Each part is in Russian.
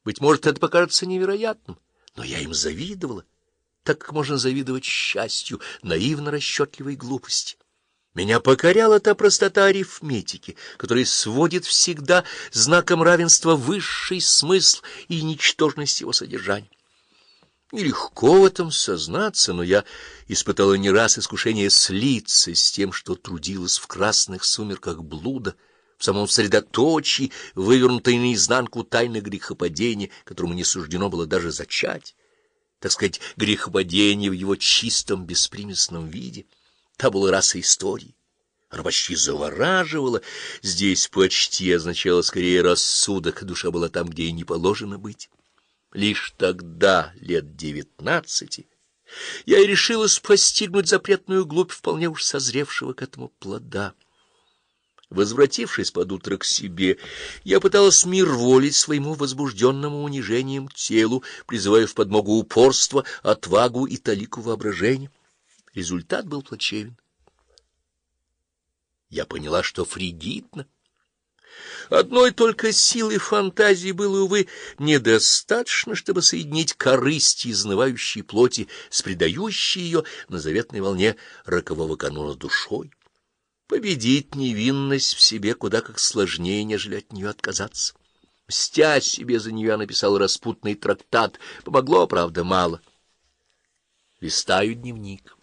Быть может, это покажется невероятным, но я им завидовала, так как можно завидовать счастью, наивно расчетливой глупости. Меня покоряла та простота арифметики, которая сводит всегда знаком равенства высший смысл и ничтожность его содержания. Нелегко в этом сознаться, но я испытала не раз искушение слиться с тем, что трудилось в красных сумерках блуда, в самом средоточии, вывернутой наизнанку тайны грехопадения, которому не суждено было даже зачать, так сказать, грехопадение в его чистом беспримесном виде. Та была раса истории. Она почти завораживала. Здесь почти означало скорее рассудок, душа была там, где и не положено быть. Лишь тогда, лет 19, я и решилась постигнуть запретную глубь вполне уж созревшего к этому плода. Возвратившись под утро к себе, я пыталась мирволить своему возбужденному унижением телу, призывая в подмогу упорство, отвагу и талику воображения. Результат был плачевен. Я поняла, что фригидна. Одной только силы фантазии было, увы, недостаточно, чтобы соединить корысть изнывающей плоти с предающей ее на заветной волне рокового кануна душой. Победить невинность в себе куда как сложнее, нежели от нее отказаться. Мстя себе за нее, я написал распутный трактат. Помогло, правда, мало. Листаю дневник.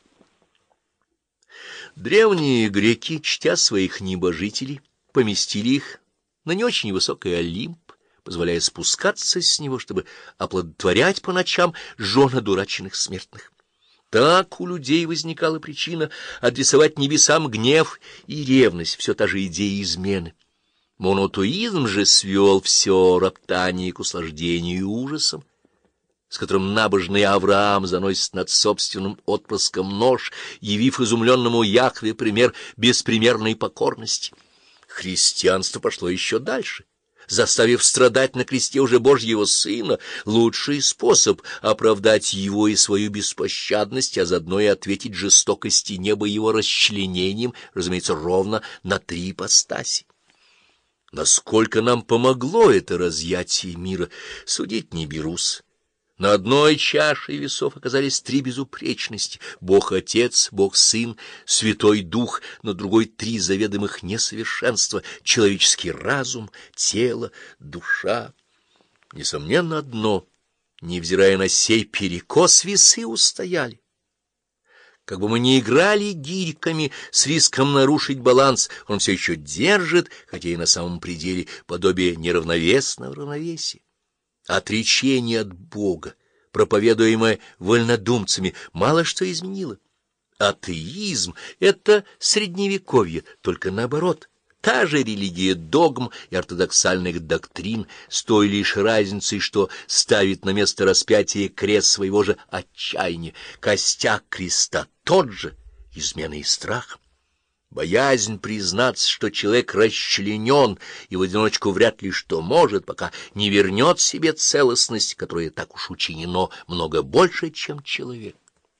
Древние греки, чтя своих небожителей, поместили их на не очень высокий Олимп, позволяя спускаться с него, чтобы оплодотворять по ночам жен одураченных смертных. Так у людей возникала причина адресовать небесам гнев и ревность, все та же идея измены. Монотеизм же свел все роптание к услаждению и ужасам, с которым набожный Авраам заносит над собственным отпрыском нож, явив изумленному Яхве пример беспримерной покорности. Христианство пошло еще дальше, заставив страдать на кресте уже Божьего Сына. Лучший способ оправдать его и свою беспощадность, а заодно и ответить жестокости неба его расчленением, разумеется, ровно на 3 ипостаси. Насколько нам помогло это разъятие мира, судить не берусь. На одной чаше весов оказались 3 безупречности — Бог-Отец, Бог-Сын, Святой Дух, на другой 3 заведомых несовершенства — человеческий разум, тело, душа. Несомненно, одно — невзирая на сей перекос, весы устояли. Как бы мы ни играли гирьками с риском нарушить баланс, он все еще держит, хотя и на самом пределе, подобие неравновесного равновесия. Отречение от Бога, проповедуемое вольнодумцами, мало что изменило. Атеизм — это средневековье, только наоборот. Та же религия догм и ортодоксальных доктрин, с той лишь разницей, что ставит на место распятия крест своего же отчаяния. Костяк креста тот же — измена и страх. Боязнь признаться, что человек расчленен и в одиночку вряд ли что может, пока не вернет себе целостность, которая так уж учинено много больше, чем человек.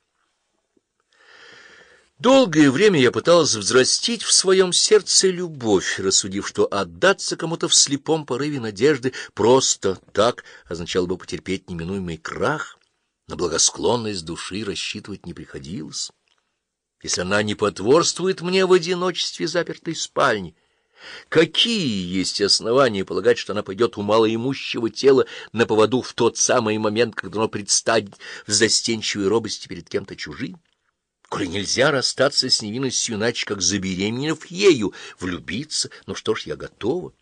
Долгое время я пыталась взрастить в своем сердце любовь, рассудив, что отдаться кому-то в слепом порыве надежды просто так означало бы потерпеть неминуемый крах. На благосклонность души рассчитывать не приходилось. Если она не потворствует мне в одиночестве запертой спальни, какие есть основания полагать, что она пойдет у малоимущего тела на поводу в тот самый момент, когда оно предстанет в застенчивой робости перед кем-то чужим? Коли нельзя расстаться с невинностью иначе, как забеременев ею, влюбиться, ну что ж, я готова.